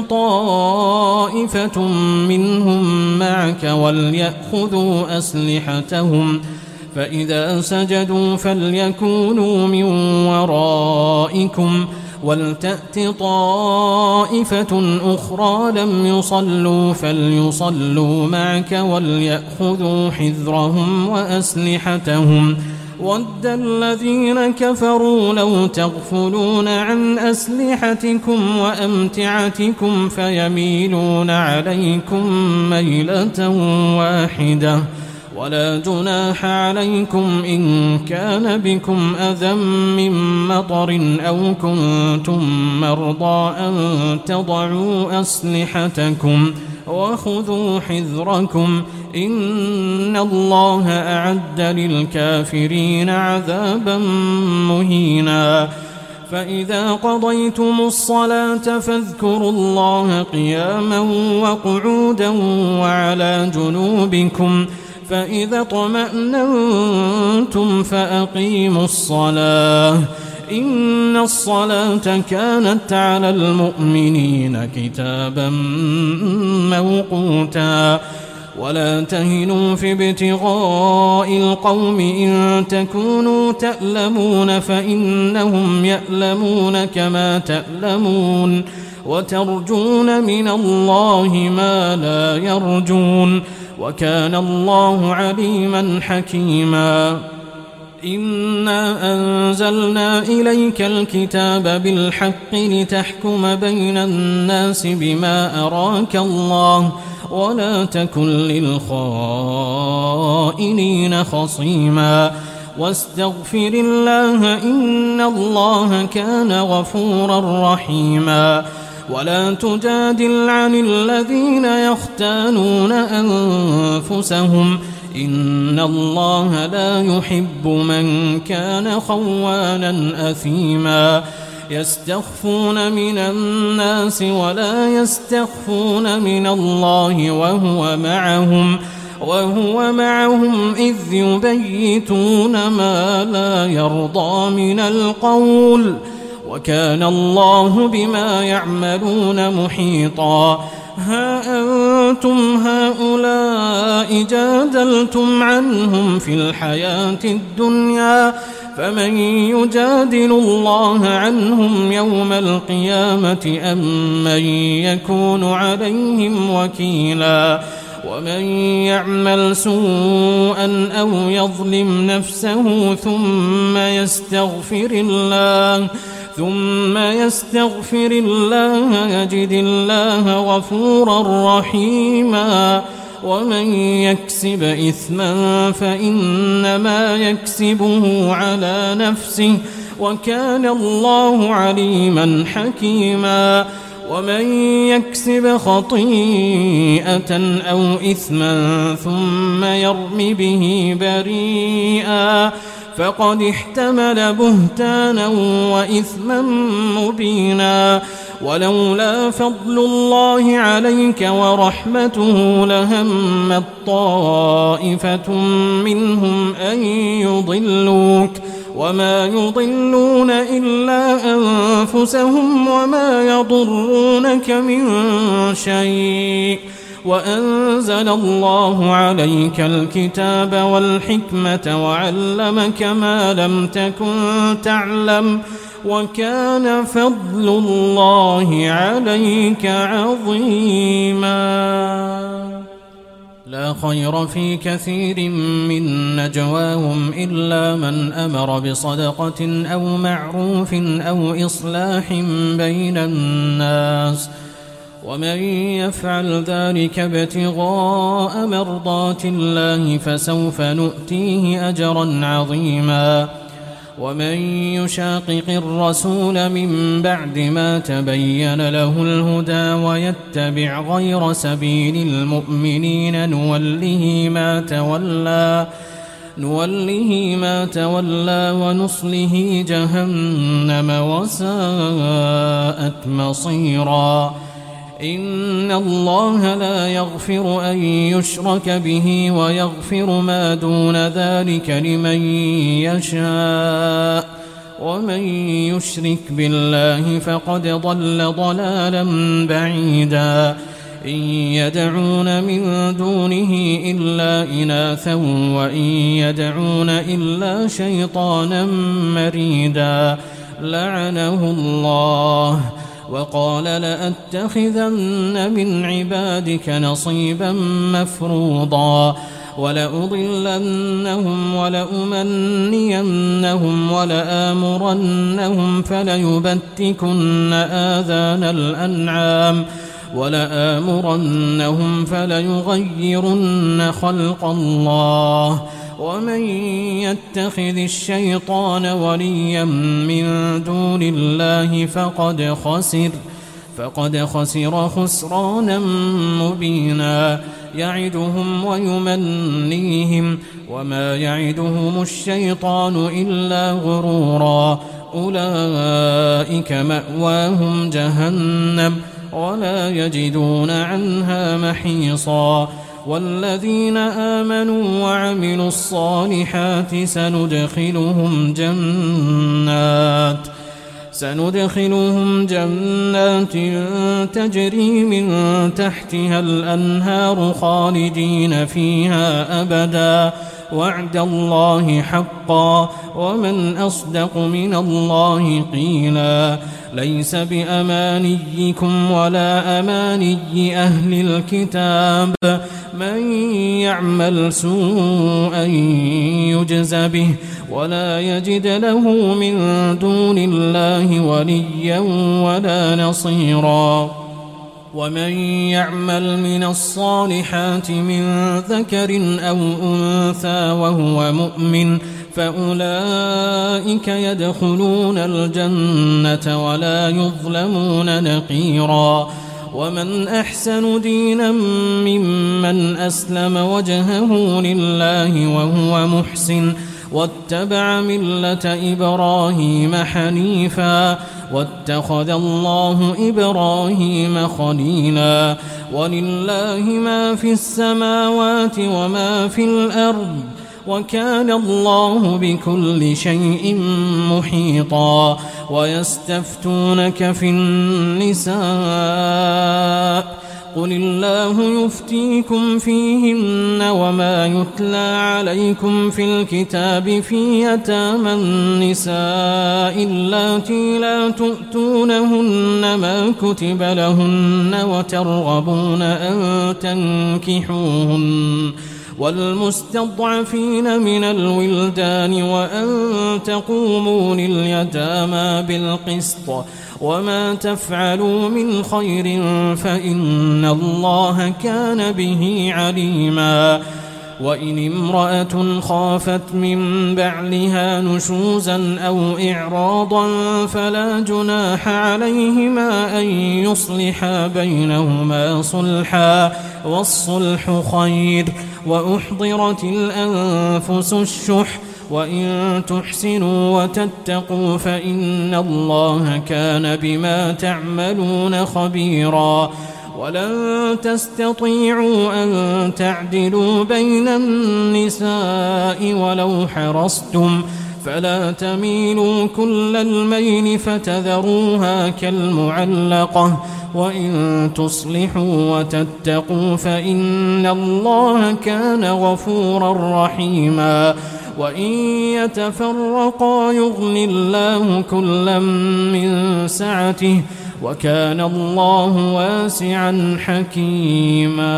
B: طائفة منهم معك وليأخذوا أسلحتهم فإذا سجدوا فليكونوا من ورائكم ولتأت طائفة أخرى لم يصلوا فليصلوا معك وليأخذوا حذرهم وأسلحتهم ود الذين كفروا لو تغفلون عن أسلحتكم وأمتعتكم فيميلون عليكم ميلة واحدة ولا جناح عليكم إن كان بكم أذى من مطر أو كنتم مرضى أن تضعوا أسلحتكم وخذوا حذركم إن الله أعد للكافرين عذابا مهينا. فإذا قضيتم الصلاة فاذكروا الله قياما وقعودا وعلى جنوبكم فإذا اطمأننتم فأقيموا الصلاة إن الصلاة كانت على المؤمنين كتابا موقوتا. ولا تهنوا في ابتغاء القوم إن تكونوا تألمون فإنهم يألمون كما تألمون وترجون من الله ما لا يرجون وكان الله عليما حكيما. إنا أنزلنا إليك الكتاب بالحق لتحكم بين الناس بما أراك الله ولا تكن للخائنين خصيما واستغفر الله إن الله كان غفورا رحيما. ولا تجادل عن الذين يختانون أنفسهم إن الله لا يحب من كان خوانا أثيما. يستخفون من الناس ولا يستخفون من الله وهو معهم وهو معهم إذ يبيتون ما لا يرضى من القول وكان الله بما يعملون محيطا. ها أنتم هؤلاء جادلتم عنهم في الحياة الدنيا فمن يجادل الله عنهم يوم القيامة أم من يكون عليهم وكيلا. ومن يعمل سوءا أو يظلم نفسه ثم يستغفر الله ثم يستغفر الله يجد الله غفورا رحيما. ومن يكسب إثما فإنما يكسبه على نفسه وكان الله عليما حكيما. ومن يكسب خطيئة أو إثما ثم يرم به بريئا فقد احتمل بهتانا وإثما مبينا. ولولا فضل الله عليك ورحمته لهمت طائفة منهم أن يضلوك وما يضلون إلا أنفسهم وما يضرونك من شيء. وأنزل الله عليك الكتاب والحكمة وعلمك ما لم تكن تعلم وكان فضل الله عليك عظيما. لا خير في كثير من نجواهم إلا من أمر بصدقة أو معروف أو إصلاح بين الناس ومن يفعل ذلك ابتغاء مرضات الله فسوف نؤتيه أجرا عظيما. ومن يشاقق الرسول من بعد ما تبين له الهدى ويتبع غير سبيل المؤمنين نوله ما تولى نوله ما تولى ونصله جهنم وساءت مصيرا. إن الله لا يغفر أن يشرك به ويغفر ما دون ذلك لمن يشاء ومن يشرك بالله فقد ضل ضلالا بعيدا. إن يدعون من دونه إلا إناثا وإن يدعون إلا شيطانا مريدا لعنه الله وقال لأتخذن من عبادك نصيبا مفروضا ولأضلنهم ولأمنينهم ولآمرنهم فليبتكن آذان الأنعام ولآمرنهم فليغيرن خلق الله ومن يتخذ الشيطان وليا من دون الله فقد خسر فقد خسر خسرانا مبينا. يعدهم ويمنيهم وما يعدهم الشيطان إلا غرورا. أولئك مأواهم جهنم ولا يجدون عنها محيصا. والذين آمنوا وعملوا الصالحات سندخلهم جنات سندخلهم جنات تجري من تحتها الأنهار خالدين فيها أبدا وعد الله حقا ومن أصدق من الله قيلا ليس بأمانيكم ولا أماني أهل الكتاب من يعمل سوءا يجز به ولا يجد له من دون الله وليا ولا نصيرا ومن يعمل من الصالحات من ذكر أو أنثى وهو مؤمن فأولئك يدخلون الجنة ولا يظلمون نقيرا ومن أحسن دينا ممن أسلم وجهه لله وهو محسن واتبع ملة إبراهيم حنيفا واتخذ الله إبراهيم خليلا ولله ما في السماوات وما في الأرض وكان الله بكل شيء محيطا ويستفتونك في النساء قل الله يفتيكم فيهن وما يتلى عليكم في الكتاب في يتامى النساء اللاتي لا تؤتونهن ما كتب لهن وترغبون أن تنكحوهن والمستضعفين من الولدان وأن تقوموا لليتامى بالقسط وما تفعلوا من خير فإن الله كان به عليما وإن امرأة خافت من بعلها نشوزا أو إعراضا فلا جناح عليهما أن يصلحا بينهما صلحا والصلح خير وأحضرت الأنفس الشح وإن تحسنوا وتتقوا فإن الله كان بما تعملون خبيرا ولن تستطيعوا أن تعدلوا بين النساء ولو حرصتم فلا تميلوا كل الميل فتذروها كالمعلقة وإن تصلحوا وتتقوا فإن الله كان غفورا رحيما وإن يتفرقا يغني الله كلا من سعته وكان الله واسعا حكيما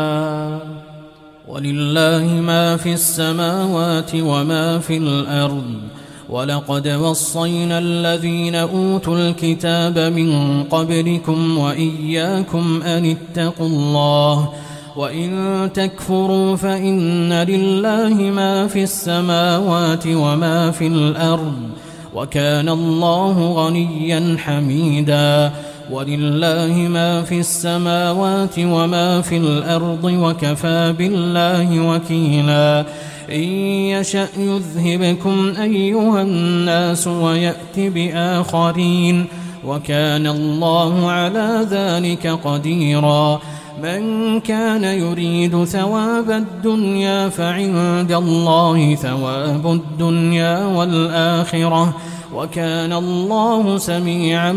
B: ولله ما في السماوات وما في الأرض ولقد وصينا الذين أوتوا الكتاب من قبلكم وإياكم أن اتقوا الله وإن تكفروا فإن لله ما في السماوات وما في الأرض وكان الله غنيا حميدا ولله ما في السماوات وما في الأرض وكفى بالله وكيلا إن يشأ يذهبكم أيها الناس ويأت بآخرين وكان الله على ذلك قديرا من كان يريد ثواب الدنيا فعند الله ثواب الدنيا والآخرة وكان الله سميعا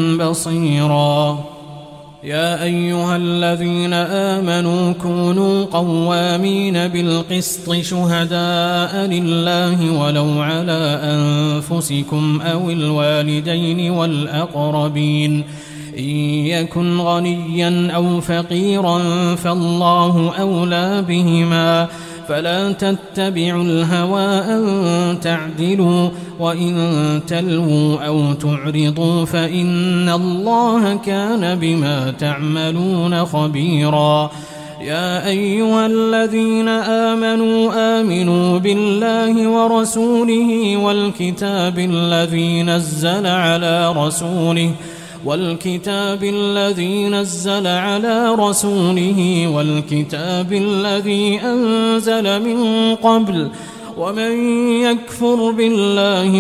B: بصيرا يا أيها الذين آمنوا كونوا قوامين بالقسط شهداء لله ولو على أنفسكم أو الوالدين والأقربين إن يكن غنيا أو فقيرا فالله أولى بهما فلا تتبعوا الهوى أن تعدلوا وإن تلووا أو تعرضوا فإن الله كان بما تعملون خبيرا يا أيها الذين آمنوا آمنوا بالله ورسوله والكتاب الذي نزل على رسوله والكتاب الذي نزل على رسوله والكتاب الذي أنزل من قبل ومن يكفر بالله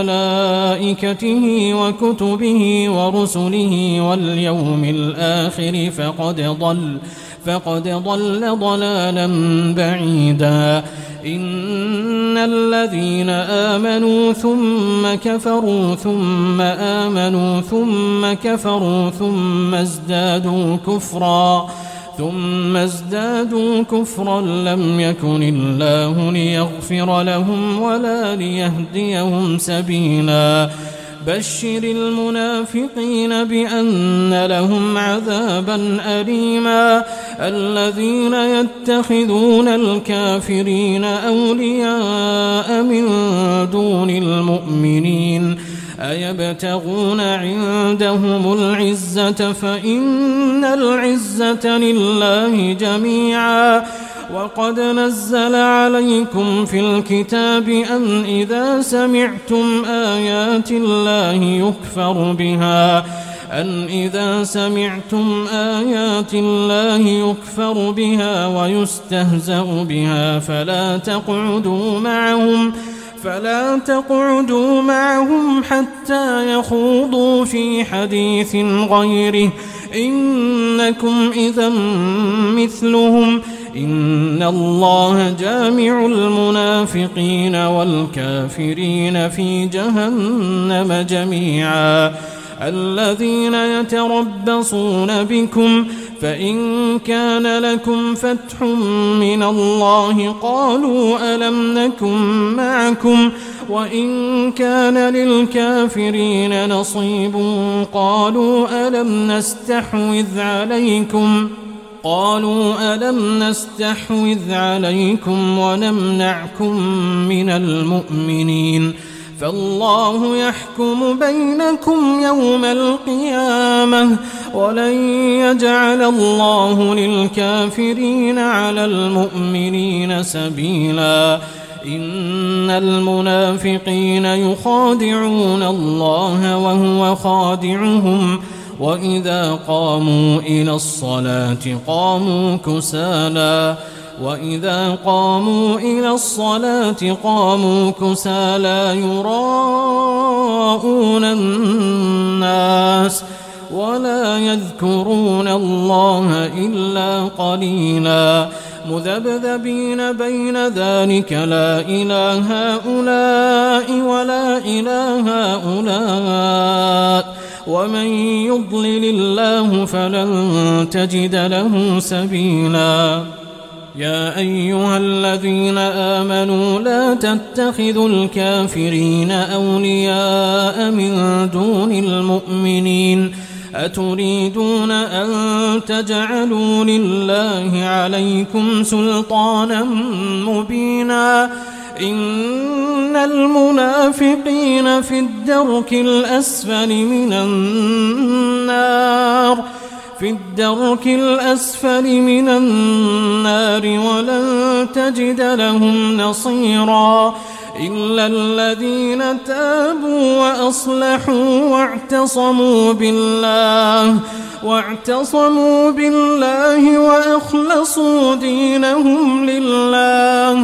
B: وملائكته وكتبه ورسله واليوم الآخر فقد ضل فقد ضل ضلالا بعيدا إن إن الذين آمنوا ثم كفروا ثم آمنوا ثم كفروا ثم ازدادوا كفرا ثم ازدادوا كفرا لم يكن الله ليغفر لهم ولا ليهديهم سبيلا بشر المنافقين بأن لهم عذابا أليما الذين يتخذون الكافرين أولياء من دون المؤمنين أيبتغون عندهم العزة فإن العزة لله جميعا وقد نزل عليكم في الكتاب أن إذا سمعتم آيات الله يكفر بها أن إذا سمعتم آيات الله يكفر بها ويستهزأ بها فلا تقعدوا معهم فلا تقعدوا معهم حتى يخوضوا في حديث غيره إنكم إذا مثلهم إن الله جامع المنافقين والكافرين في جهنم جميعا الذين يتربصون بكم فإن كان لكم فتح من الله قالوا ألم نكن معكم وإن كان للكافرين نصيب قالوا ألم نستحوذ عليكم قالوا ألم نستحوذ عليكم ونمنعكم من المؤمنين فالله يحكم بينكم يوم القيامة ولن يجعل الله للكافرين على المؤمنين سبيلا إن المنافقين يخادعون الله وهو خادعهم وإذا قاموا إلى الصلاة قاموا كسالى وإذا قاموا إلى الصلاة قاموا كسالى يراءون الناس ولا يذكرون الله إلا قليلا مذبذبين بين ذلك لا إله هؤلاء ولا إله هؤلاء ومن يضلل الله فلن تجد له سبيلا يا أيها الذين آمنوا لا تتخذوا الكافرين أولياء من دون المؤمنين أتريدون أن تجعلوا لله عليكم سلطانا مبينا إن المنافقين في الدرك الأسفل من النار في الدرك الأسفل من النار ولن تجد لهم نصيرا إلا الذين تابوا وأصلحوا واعتصموا بالله واعتصموا بالله وأخلصوا دينهم لله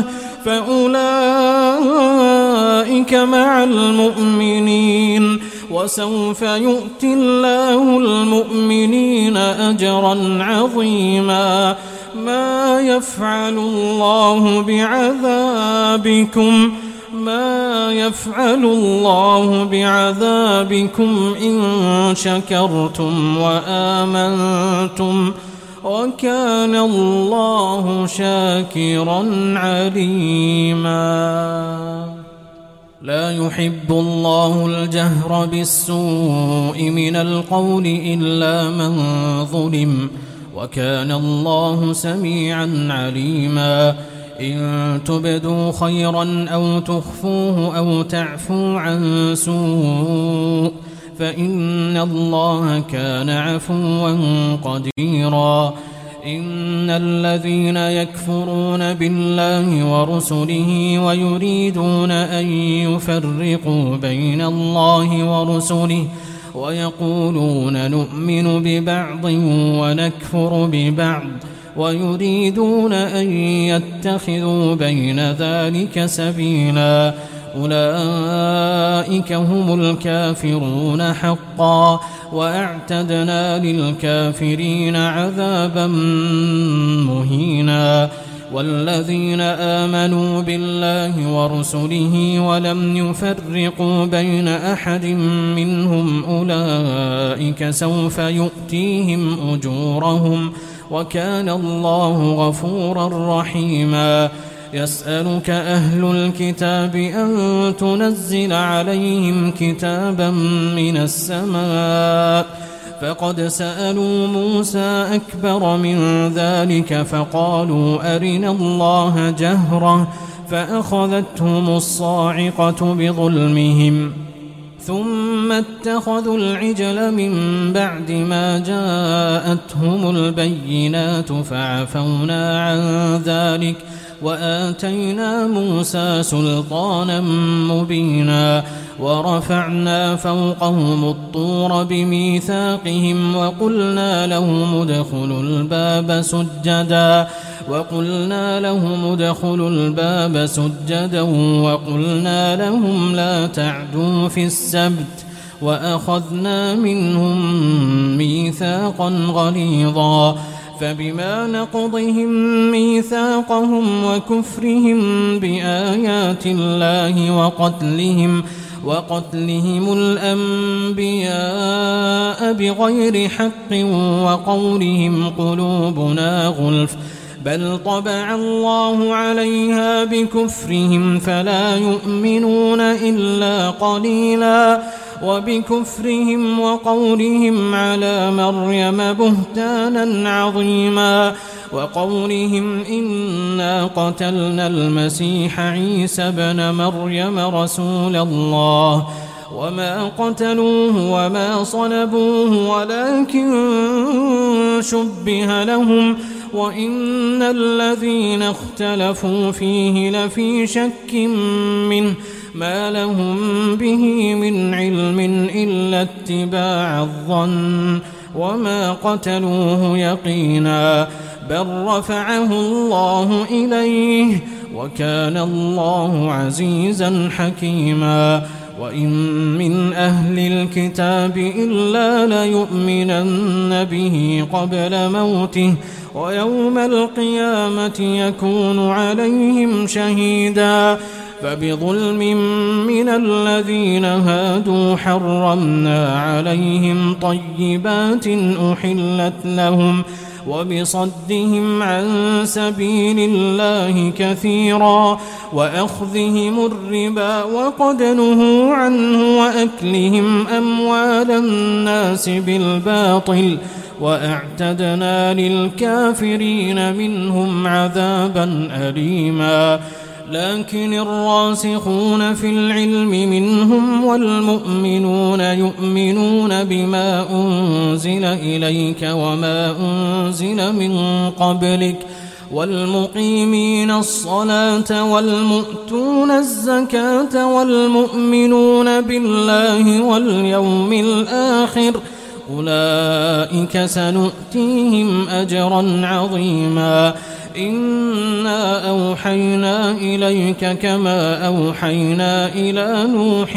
B: فأولئك مع المؤمنين وسوف يؤتي الله المؤمنين أجرا عظيما ما يفعل الله بعذابكم ما يفعل الله بعذابكم إن شكرتم وآمنتم وكان الله شاكرا عليما لا يحب الله الجهر بالسوء من القول إلا من ظلم وكان الله سميعا عليما إن تبدوا خيرا أو تخفوه أو تعفوا عن سوء فإن الله كان عفوا قديرا إن الذين يكفرون بالله ورسله ويريدون أن يفرقوا بين الله ورسله ويقولون نؤمن ببعض ونكفر ببعض ويريدون أن يتخذوا بين ذلك سبيلا أولئك هم الكافرون حقا وأعتدنا للكافرين عذابا مهينا والذين آمنوا بالله ورسله ولم يفرقوا بين أحد منهم أولئك سوف يؤتيهم أجورهم وكان الله غفورا رحيما. يسألك أهل الكتاب أن تنزل عليهم كتابا من السماء فقد سألوا موسى أكبر من ذلك فقالوا أرنا الله جهرة فأخذتهم الصاعقة بظلمهم ثم اتخذوا العجل من بعد ما جاءتهم البينات فعفونا عن ذلك وآتينا موسى سلطانا مبينا ورفعنا فوقهم الطور بميثاقهم وقلنا لهم ادخلوا الباب سجدا وقلنا لهم ادخلوا الباب سجدا وقلنا لهم لا تعدوا في السبت وأخذنا منهم ميثاقا غليظا فبما نقضهم ميثاقهم وكفرهم بآيات الله وقتلهم وقتلهم الأنبياء بغير حق وقولهم قلوبنا غلف بل طبع الله عليها بكفرهم فلا يؤمنون إلا قليلا وبكفرهم وقولهم على مريم بهتانا عظيما وقولهم إنا قتلنا المسيح عيسى بن مريم رسول الله وما قتلوه وما صلبوه ولكن شبه لهم وإن الذين اختلفوا فيه لفي شك منه ما لهم به من علم إلا اتباع الظن وما قتلوه يقينا بل رفعه الله إليه وكان الله عزيزا حكيما. وإن من أهل الكتاب إلا ليؤمنن به قبل موته ويوم القيامة يكون عليهم شهيدا فبظلم من الذين هادوا حرمنا عليهم طيبات أحلت لهم وبصدهم عن سبيل الله كثيرا وأخذهم الربا وقد نهوا عنه وأكلهم أموال الناس بالباطل وأعتدنا للكافرين منهم عذابا أليما. لكن الراسخون في العلم منهم والمؤمنون يؤمنون بما أنزل إليك وما أنزل من قبلك والمقيمين الصلاة والمؤتون الزكاة والمؤمنون بالله واليوم الآخر أولئك سنؤتيهم أجرا عظيما. إنا أوحينا إليك كما أوحينا إلى نوح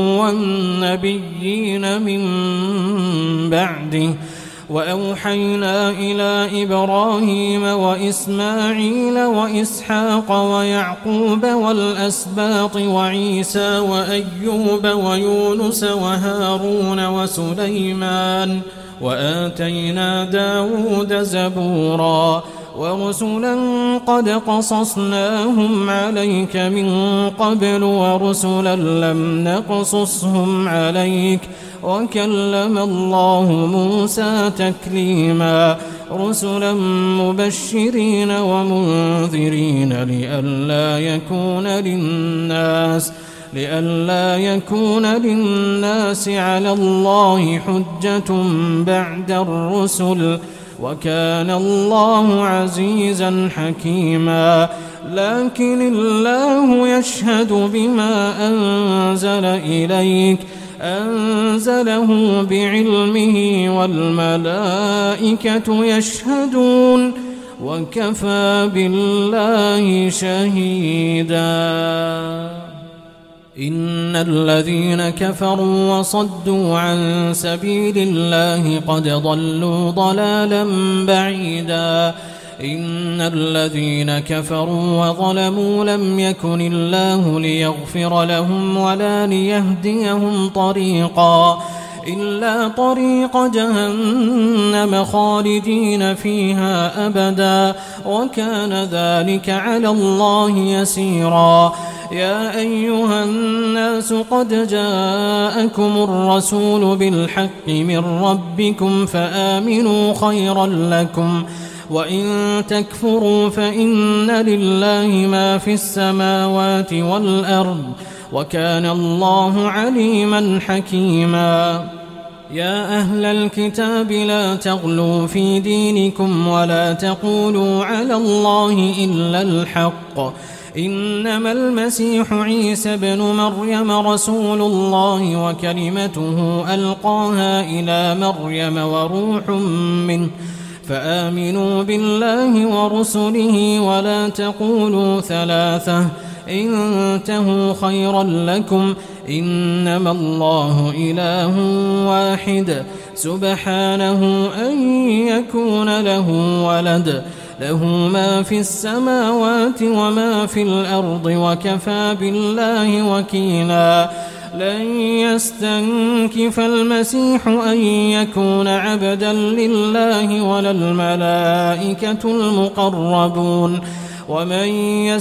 B: والنبيين من بعده وأوحينا إلى إبراهيم وإسماعيل وإسحاق ويعقوب والأسباط وعيسى وأيوب ويونس وهارون وسليمان وآتينا داود زبورا ورسلا قد قصصناهم عليك من قبل ورسلا لم نقصصهم عليك وكلم الله موسى تكليما. رسلا مبشرين ومنذرين لئلا يكون للناس لئلا يكون للناس على الله حجة بعد الرسل وكان الله عزيزا حكيما. لكن الله يشهد بما أنزل إليك أنزله بعلمه والملائكة يشهدون وكفى بالله شهيدا. إن الذين كفروا وصدوا عن سبيل الله قد ضلوا ضلالا بعيدا. إن الذين كفروا وظلموا لم يكن الله ليغفر لهم ولا ليهديهم طريقا إلا طريق جهنم خالدين فيها أبدا وكان ذلك على الله يسيرا. يا أيها الناس قد جاءكم الرسول بالحق من ربكم فآمنوا خيرا لكم وإن تكفروا فإن لله ما في السماوات والأرض وكان الله عليما حكيما. يا أهل الكتاب لا تغلوا في دينكم ولا تقولوا على الله إلا الحق إنما المسيح عيسى بن مريم رسول الله وكلمته ألقاها إلى مريم وروح منه فآمنوا بالله ورسله ولا تقولوا ثلاثة انتهوا خيرا لكم إنما الله إله واحد سبحانه أن يكون له ولد له ما في السماوات وما في الأرض وكفى بالله وكيلا. لن يستنكف المسيح أن يكون عبدا لله ولا الملائكة المقربون ومن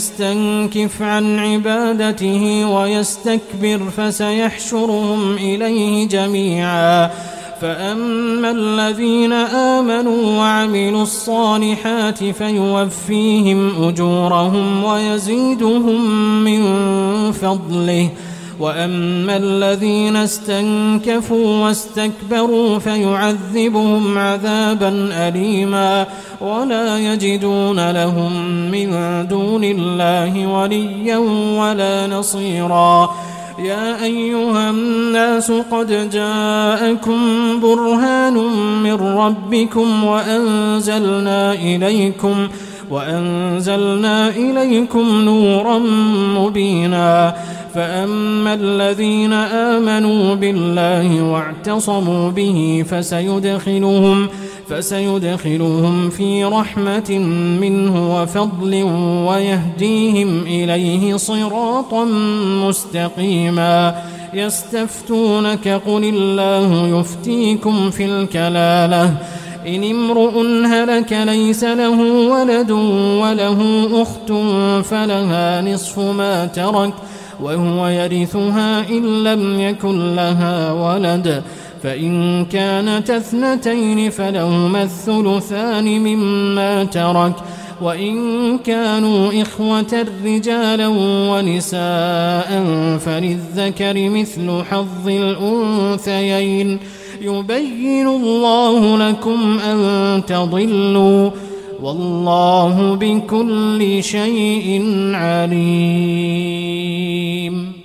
B: يستنكف عن عبادته ويستكبر فسيحشرهم إليه جميعا. فأما الذين آمنوا وعملوا الصالحات فيوفيهم أجورهم ويزيدهم من فضله وأما الذين استنكفوا واستكبروا فيعذبهم عذابا أليما ولا يجدون لهم من دون الله وليا ولا نصيرا. يا أيها الناس قد جاءكم برهان من ربكم وأنزلنا إليكم وأنزلنا إليكم نورا مبينا. فأما الذين آمنوا بالله واعتصموا به فسيدخلهم فسيدخلهم في رحمة منه وفضل ويهديهم إليه صراطا مستقيما. يستفتونك قل الله يفتيكم في الكلالة إن امرؤ هلك ليس له ولد وله أخت فلها نصف ما ترك وهو يرثها إن لم يكن لها ولد فإن كانت اثنتين فلهما الثلثان مما ترك وإن كانوا إخوة رجالا ونساء فللذكر مثل حظ الأنثيين يبين الله لكم أن تضلوا والله بكل شيء عليم.